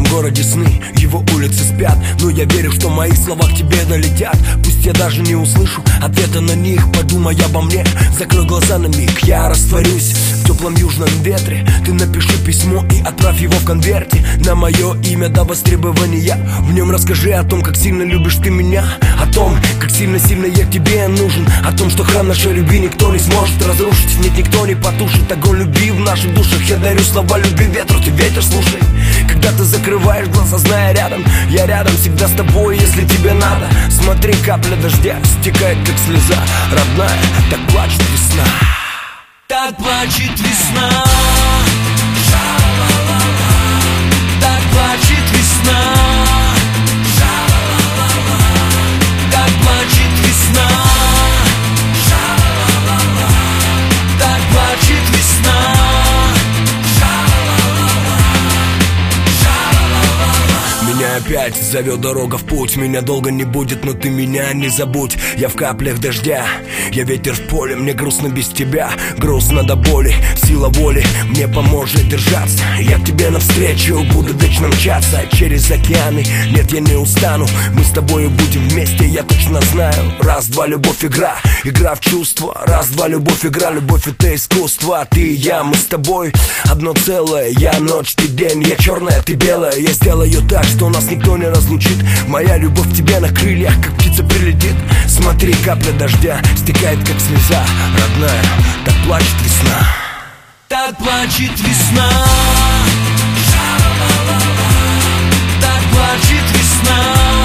городе сны, его улицы спят, но я верю, что мои слова к тебе долетят. Пусть я даже не услышу ответа на них, подумай обо мне, закрой глаза на миг. Я растворюсь в теплом южном ветре. Ты напиши письмо и отправь его в конверте на мое имя до востребования. В нем расскажи о том, как сильно любишь ты меня, о том, как сильно-сильно я тебе нужен, о том, что храм нашей любви никто не сможет разрушить. Нет, никто не потушит огонь любви в наших душах. Я дарю слова любви ветру, ты ветер слушай. Когда ты закрываешь глаза, зная рядом, я рядом всегда с тобой, если тебе надо. Смотри, капля дождя стекает, как слеза родная, так плачет весна. Так плачет весна. Так плачет весна. Так плачет весна. Так плачет весна. Меня опять зовет дорога в путь. Меня долго не будет, но ты меня не забудь. Я в каплях дождя, я ветер в поле. Мне грустно без тебя, грустно до боли. Сила воли мне поможет держаться. Я к тебе навстречу буду вечно мчаться через океаны. Нет, я не устану, мы с тобой будем вместе, я точно знаю. Раз-два, любовь, игра, игра в чувства. Раз-два, любовь, игра, любовь — это искусство. Ты и я, мы с тобой одно целое. Я ночь, ты день, я черная, ты белая. Я сделаю так, что нас никто не разлучит. Моя любовь к тебе на крыльях, как птица прилетит. Смотри, капля дождя стекает, как слеза родная, так плачет весна. Так плачет весна. Так плачет весна.